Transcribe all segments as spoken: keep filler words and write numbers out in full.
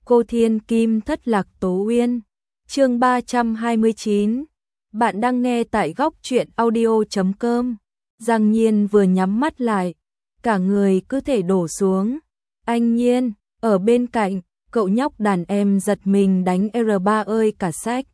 Cô Thiên Kim thất lạc Tố Uyên. Chương ba trăm hai mươi chín. Bạn đang nghe tại góc truyện audio chấm com. Giang Nhiên vừa nhắm mắt lại, cả người cứ thể đổ xuống. Anh Nhiên, ở bên cạnh, cậu nhóc đàn em giật mình đánh R ba ơi cả sách.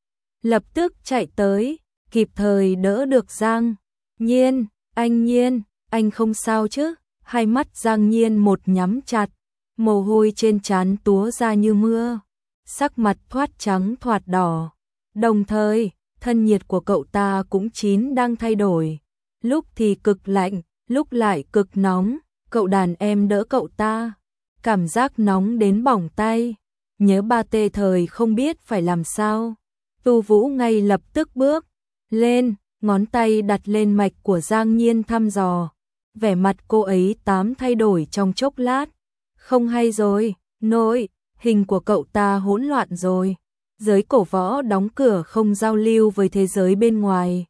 Lập tức chạy tới, kịp thời đỡ được Giang Nhiên. Anh Nhiên, anh không sao chứ? Hai mắt Giang Nhiên một nhắm chặt, mồ hôi trên trán túa ra như mưa, sắc mặt thoát trắng thoạt đỏ. Đồng thời, thân nhiệt của cậu ta cũng chín đang thay đổi, lúc thì cực lạnh, lúc lại cực nóng. Cậu đàn em đỡ cậu ta, cảm giác nóng đến bỏng tay, nhớ ba tê thời không biết phải làm sao. Tu Vũ ngay lập tức bước lên, ngón tay đặt lên mạch của Giang Nhiên thăm dò. Vẻ mặt cô ấy tám thay đổi trong chốc lát. Không hay rồi, nội, hình của cậu ta hỗn loạn rồi. Giới cổ võ đóng cửa không giao lưu với thế giới bên ngoài.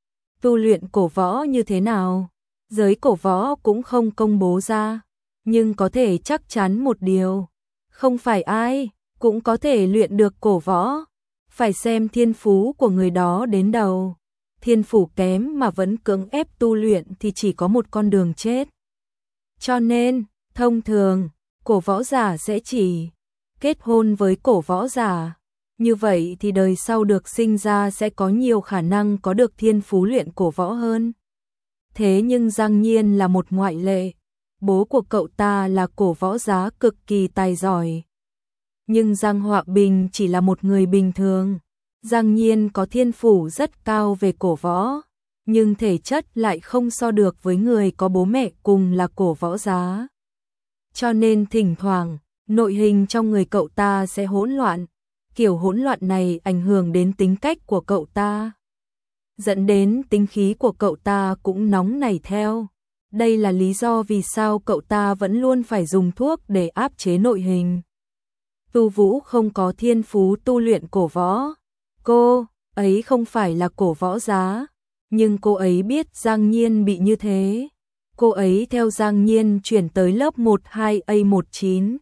Tu luyện cổ võ như thế nào? Giới cổ võ cũng không công bố ra, nhưng có thể chắc chắn một điều, không phải ai cũng có thể luyện được cổ võ, phải xem thiên phú của người đó đến đầu. Thiên phú kém mà vẫn cưỡng ép tu luyện thì chỉ có một con đường chết. Cho nên, thông thường, cổ võ giả sẽ chỉ kết hôn với cổ võ giả. Như vậy thì đời sau được sinh ra sẽ có nhiều khả năng có được thiên phú luyện cổ võ hơn. Thế nhưng Giang Nhiên là một ngoại lệ. Bố của cậu ta là cổ võ giả cực kỳ tài giỏi. Nhưng Giang Họa Bình chỉ là một người bình thường. Giang Nhiên có thiên phú rất cao về cổ võ, nhưng thể chất lại không so được với người có bố mẹ cùng là cổ võ giả. Cho nên thỉnh thoảng, nội hình trong người cậu ta sẽ hỗn loạn. Kiểu hỗn loạn này ảnh hưởng đến tính cách của cậu ta, dẫn đến tính khí của cậu ta cũng nóng nảy theo. Đây là lý do vì sao cậu ta vẫn luôn phải dùng thuốc để áp chế nội hình. Tu Vũ không có thiên phú tu luyện cổ võ. Cô ấy không phải là cổ võ giả, nhưng cô ấy biết Giang Nhiên bị như thế. Cô ấy theo Giang Nhiên chuyển tới lớp một hai A mười chín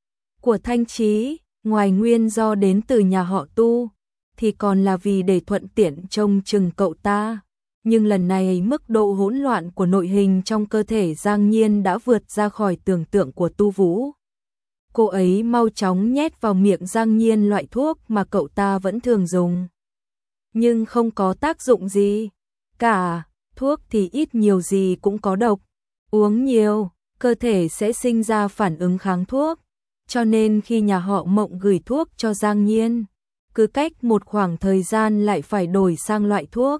của Thanh Chí. Ngoài nguyên do đến từ nhà họ Tu, thì còn là vì để thuận tiện trông chừng cậu ta. Nhưng lần này mức độ hỗn loạn của nội hình trong cơ thể Giang Nhiên đã vượt ra khỏi tưởng tượng của Tu Vũ. Cô ấy mau chóng nhét vào miệng Giang Nhiên loại thuốc mà cậu ta vẫn thường dùng. Nhưng không có tác dụng gì cả, thuốc thì ít nhiều gì cũng có độc. Uống nhiều, cơ thể sẽ sinh ra phản ứng kháng thuốc. Cho nên khi nhà họ Mộng gửi thuốc cho Giang Nhiên, cứ cách một khoảng thời gian lại phải đổi sang loại thuốc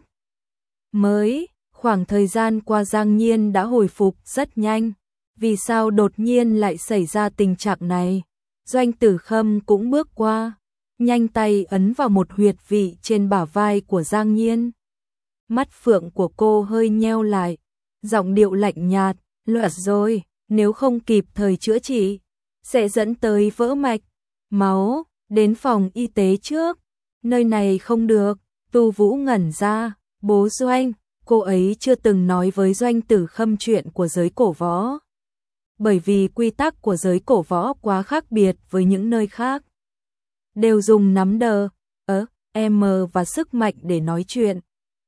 mới. Khoảng thời gian qua Giang Nhiên đã hồi phục rất nhanh. Vì sao đột nhiên lại xảy ra tình trạng này? Doanh Tử Khâm cũng bước qua, nhanh tay ấn vào một huyệt vị trên bả vai của Giang Nhiên. Mắt phượng của cô hơi nheo lại, giọng điệu lạnh nhạt, loạt rồi, nếu không kịp thời chữa trị sẽ dẫn tới vỡ mạch máu, đến phòng y tế trước. Nơi này không được. Tu Vũ ngẩn ra. Bố Doanh, cô ấy chưa từng nói với Doanh Tử Khâm chuyện của giới cổ võ, bởi vì quy tắc của giới cổ võ quá khác biệt với những nơi khác, đều dùng nắm đờ, ớ, M và sức mạnh để nói chuyện.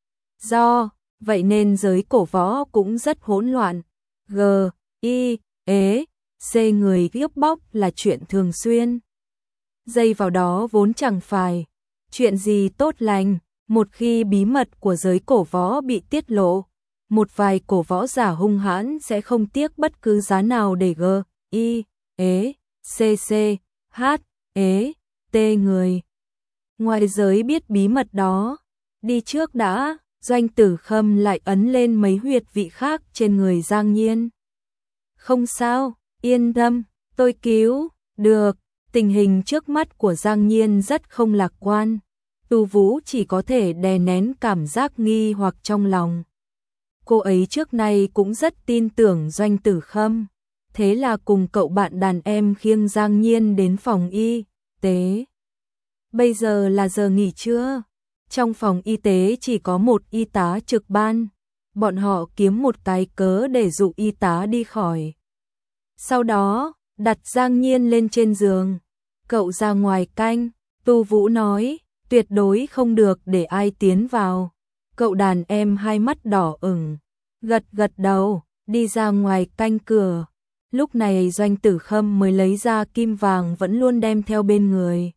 Do vậy nên giới cổ võ cũng rất hỗn loạn. G, I, ế, C người cướp bóc là chuyện thường xuyên. Dây vào đó vốn chẳng phải chuyện gì tốt lành. Một khi bí mật của giới cổ võ bị tiết lộ, một vài cổ võ giả hung hãn sẽ không tiếc bất cứ giá nào để G, I, ế, C, C, H, ế, T người ngoài giới biết bí mật đó. Đi trước đã. Doanh Tử Khâm lại ấn lên mấy huyệt vị khác trên người Giang Nhiên. Không sao, yên tâm, tôi cứu được. Tình hình trước mắt của Giang Nhiên rất không lạc quan. Tu Vũ chỉ có thể đè nén cảm giác nghi hoặc trong lòng. Cô ấy trước nay cũng rất tin tưởng Doanh Tử Khâm, thế là cùng cậu bạn đàn em khiêng Giang Nhiên đến phòng y tế. Bây giờ là giờ nghỉ trưa. Trong phòng y tế chỉ có một y tá trực ban. Bọn họ kiếm một cái cớ để dụ y tá đi khỏi. Sau đó, đặt Giang Nhiên lên trên giường. cậu ra ngoài canh, Tu Vũ nói, tuyệt đối không được để ai tiến vào. Cậu đàn em hai mắt đỏ ửng, gật gật đầu, đi ra ngoài canh cửa. Lúc này Doanh Tử Khâm mới lấy ra kim vàng vẫn luôn đem theo bên người.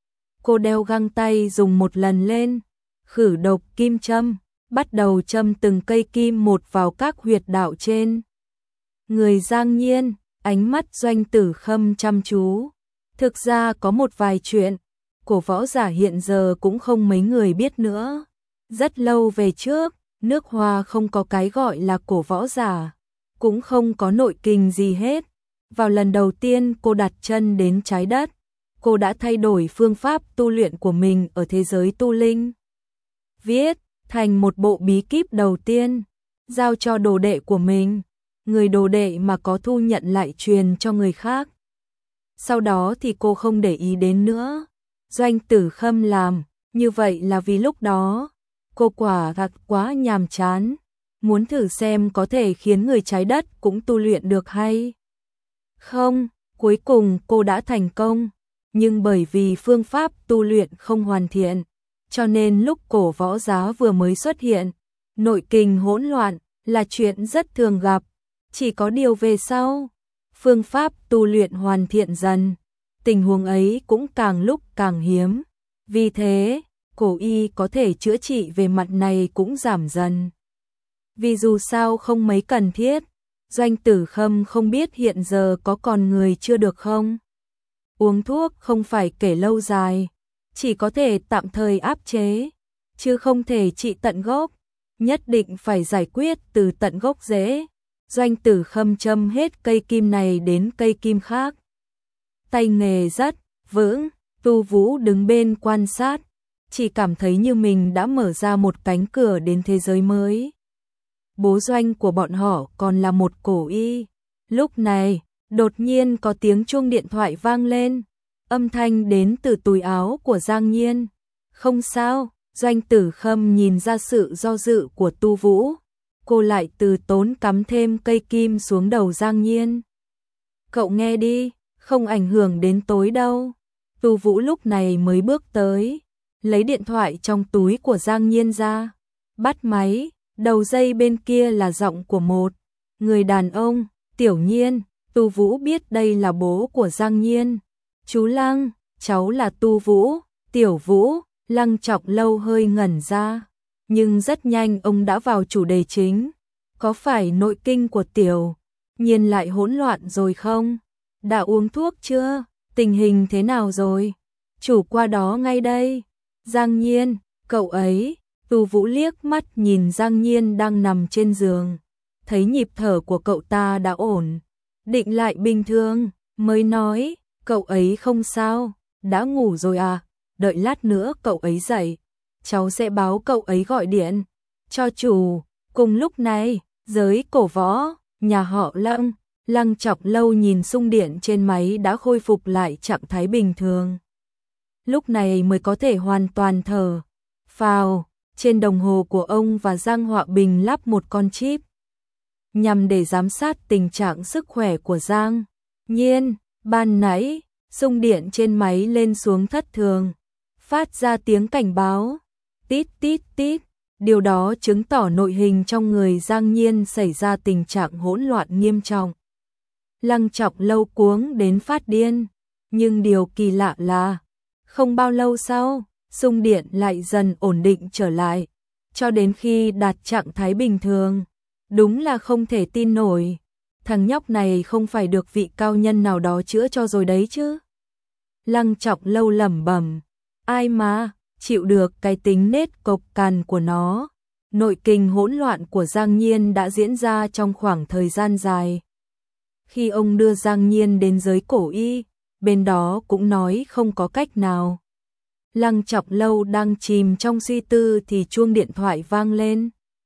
Cô đeo găng tay dùng một lần lên, khử độc kim châm, bắt đầu châm từng cây kim một vào các huyệt đạo trên người Giang Nhiên. Ánh mắt Doanh Tử Khâm chăm chú. Thực ra có một vài chuyện, cổ võ giả hiện giờ cũng không mấy người biết nữa. Rất lâu về trước, nước Hoa không có cái gọi là cổ võ giả, cũng không có nội kình gì hết. Vào lần đầu tiên cô đặt chân đến trái đất, cô đã thay đổi phương pháp tu luyện của mình ở thế giới tu linh. Viết thành một bộ bí kíp đầu tiên, giao cho đồ đệ của mình. Người đồ đệ mà có thu nhận lại truyền cho người khác. Sau đó thì cô không để ý đến nữa. Doanh Tử Khâm làm như vậy là vì lúc đó cô quả thật quá nhàm chán, muốn thử xem có thể khiến người trái đất cũng tu luyện được hay không. Cuối cùng cô đã thành công, nhưng bởi vì phương pháp tu luyện không hoàn thiện, cho nên lúc cổ võ giá vừa mới xuất hiện, nội kình hỗn loạn là chuyện rất thường gặp. Chỉ có điều về sau, phương pháp tu luyện hoàn thiện dần, tình huống ấy cũng càng lúc càng hiếm. Vì thế, cổ y có thể chữa trị về mặt này cũng giảm dần. Vì dù sao không mấy cần thiết, Doanh Tử Khâm không biết hiện giờ có còn người chưa được không. Uống thuốc không phải kể lâu dài, chỉ có thể tạm thời áp chế, chứ không thể trị tận gốc, nhất định phải giải quyết từ tận gốc rễ. Doanh Tử Khâm châm hết cây kim này đến cây kim khác. Tay nghề rất vững, Tu Vũ đứng bên quan sát, chỉ cảm thấy như mình đã mở ra một cánh cửa đến thế giới mới. Bố Doanh của bọn họ còn là một cổ y. Lúc này, đột nhiên có tiếng chuông điện thoại vang lên, âm thanh đến từ túi áo của Giang Nhiên. Không sao, Doanh Tử Khâm nhìn ra sự do dự của Tu Vũ. Cô lại từ tốn cắm thêm cây kim xuống đầu Giang Nhiên. Cậu nghe đi, không ảnh hưởng đến tối đâu. Tu Vũ lúc này mới bước tới, lấy điện thoại trong túi của Giang Nhiên ra, bắt máy. Đầu dây bên kia là giọng của một người đàn ông, Tiểu Nhiên. Tu Vũ biết đây là bố của Giang Nhiên. Chú Lăng, cháu là Tu Vũ. Tiểu Vũ. Lăng Trọng Lâu hơi ngẩn ra, nhưng rất nhanh ông đã vào chủ đề chính. Có phải nội kinh của Tiểu Nhiên lại hỗn loạn rồi không? Đã uống thuốc chưa? Tình hình thế nào rồi? Chủ qua đó ngay đây. Giang Nhiên, cậu ấy. Tu Vũ liếc mắt nhìn Giang Nhiên đang nằm trên giường, thấy nhịp thở của cậu ta đã ổn định lại bình thường, mới nói, cậu ấy không sao, đã ngủ rồi à? Đợi lát nữa cậu ấy dậy, cháu sẽ báo cậu ấy gọi điện cho chủ. Cùng lúc này, giới cổ võ, nhà họ Lăng, Lăng Trọng Lâu nhìn xung điện trên máy đã khôi phục lại trạng thái bình thường. Lúc này mới có thể hoàn toàn thở phào. Trên đồng hồ của ông và Giang Họa Bình lắp một con chip, nhằm để giám sát tình trạng sức khỏe của Giang Nhiên. Ban nãy, xung điện trên máy lên xuống thất thường, phát ra tiếng cảnh báo, tít tít tít. Điều đó chứng tỏ nội hình trong người Giang Nhiên xảy ra tình trạng hỗn loạn nghiêm trọng. Lăng Trọng Lâu cuống đến phát điên, nhưng điều kỳ lạ là, không bao lâu sau, xung điện lại dần ổn định trở lại, cho đến khi đạt trạng thái bình thường. Đúng là không thể tin nổi, thằng nhóc này không phải được vị cao nhân nào đó chữa cho rồi đấy chứ. Lăng Trọng Lâu lẩm bẩm, ai mà chịu được cái tính nết cộc cằn của nó. Nội kinh hỗn loạn của Giang Nhiên đã diễn ra trong khoảng thời gian dài. Khi ông đưa Giang Nhiên đến giới cổ y, bên đó cũng nói không có cách nào. Lăng Trọng Lâu đang chìm trong suy tư thì chuông điện thoại vang lên.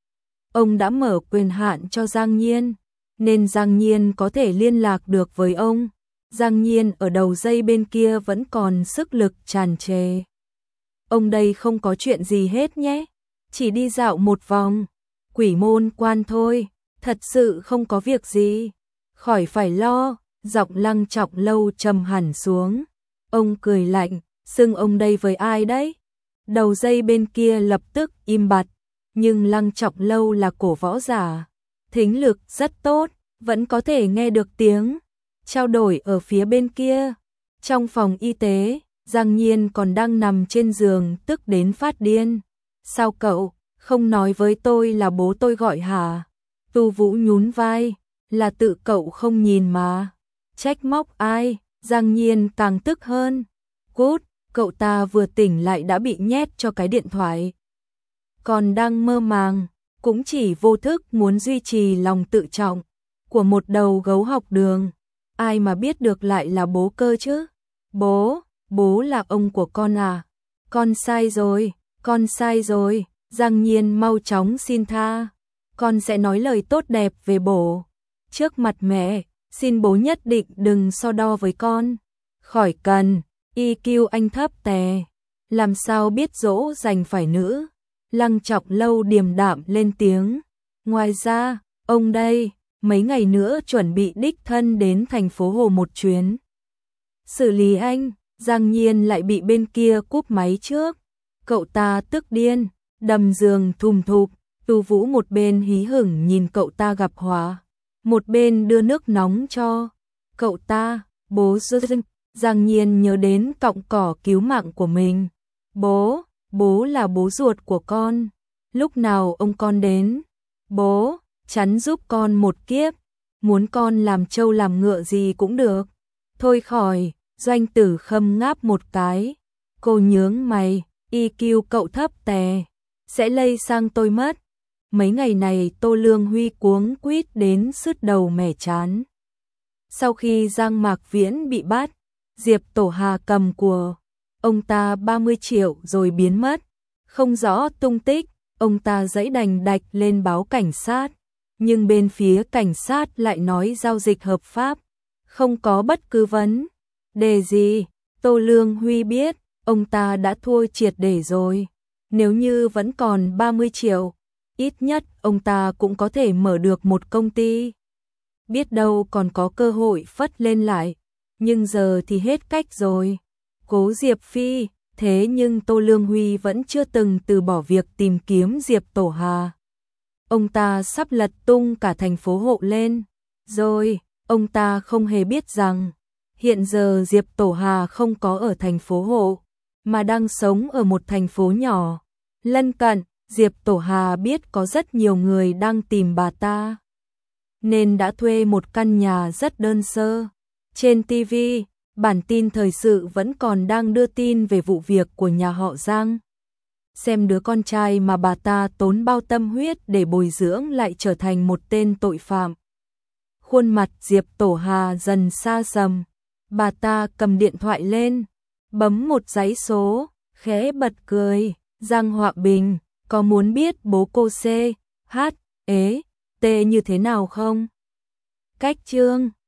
Ông đã mở quyền hạn cho Giang Nhiên, nên Giang Nhiên có thể liên lạc được với ông. Giang Nhiên ở đầu dây bên kia vẫn còn sức lực tràn trề. Ông đây không có chuyện gì hết nhé, chỉ đi dạo một vòng, quỷ môn quan thôi, thật sự không có việc gì, khỏi phải lo. Giọng Lăng Trọng Lâu trầm hẳn xuống. Ông cười lạnh, xưng ông đây với ai đấy? Đầu dây bên kia lập tức im bặt, nhưng Lăng Trọng Lâu là cổ võ giả, thính lực rất tốt, vẫn có thể nghe được tiếng trao đổi ở phía bên kia. Trong phòng y tế, Giang Nhiên còn đang nằm trên giường tức đến phát điên. Sao cậu không nói với tôi là bố tôi gọi hả? Tu Vũ nhún vai, là tự cậu không nhìn mà. Trách móc ai? Giang Nhiên càng tức hơn. Cút, cậu ta vừa tỉnh lại đã bị nhét cho cái điện thoại. Còn đang mơ màng, cũng chỉ vô thức muốn duy trì lòng tự trọng của một đầu gấu học đường. Ai mà biết được lại là bố cơ chứ? Bố, bố là ông của con à? Con sai rồi, con sai rồi. Giang Nhiên mau chóng xin tha. Con sẽ nói lời tốt đẹp về bố trước mặt mẹ, xin bố nhất định đừng so đo với con. Khỏi cần, i kiu anh thấp tè, làm sao biết dỗ dành phải nữ. Lăng Trọng Lâu điềm đạm lên tiếng. Ngoài ra, ông đây, mấy ngày nữa chuẩn bị đích thân đến thành phố Hồ một chuyến. Xử lý anh. Giang Nhiên lại bị bên kia cúp máy trước. Cậu ta tức điên, đầm giường thùm thụp. Tu Vũ một bên hí hửng nhìn cậu ta gặp họa, một bên đưa nước nóng cho cậu ta. Bố Dương. Giang Nhiên nhớ đến cọng cỏ cứu mạng của mình. Bố, bố là bố ruột của con. Lúc nào ông con đến? Bố, chắn giúp con một kiếp. Muốn con làm trâu làm ngựa gì cũng được. Thôi khỏi. Doanh Tử Khâm ngáp một cái. Cô nhướng mày, i kiu cậu thấp tè, sẽ lây sang tôi mất. Mấy ngày này Tô Lương Huy cuống quýt đến sứt đầu mẻ chán. Sau khi Giang Mạc Viễn bị bắt, Diệp Tổ Hà cầm của ông ta ba mươi triệu rồi biến mất, không rõ tung tích. Ông ta giãy đành đạch lên báo cảnh sát, nhưng bên phía cảnh sát lại nói giao dịch hợp pháp, không có bất cứ vấn đề gì. Tô Lương Huy biết ông ta đã thua triệt để rồi. Nếu như vẫn còn ba mươi triệu, ít nhất ông ta cũng có thể mở được một công ty. Biết đâu còn có cơ hội phất lên lại. Nhưng giờ thì hết cách rồi. Cố Diệp Phi, thế nhưng Tô Lương Huy vẫn chưa từng từ bỏ việc tìm kiếm Diệp Tổ Hà. Ông ta sắp lật tung cả thành phố Hộ lên. Rồi, ông ta không hề biết rằng hiện giờ Diệp Tổ Hà không có ở thành phố Hộ, mà đang sống ở một thành phố nhỏ lân cận. Diệp Tổ Hà biết có rất nhiều người đang tìm bà ta, nên đã thuê một căn nhà rất đơn sơ. Trên ti vi, bản tin thời sự vẫn còn đang đưa tin về vụ việc của nhà họ Giang. Xem đứa con trai mà bà ta tốn bao tâm huyết để bồi dưỡng lại trở thành một tên tội phạm. Khuôn mặt Diệp Tổ Hà dần xa sầm. Bà ta cầm điện thoại lên, bấm một dãy số, khẽ bật cười. Giang Họa Bình, có muốn biết bố cô C, H, ế, T như thế nào không? Cách chương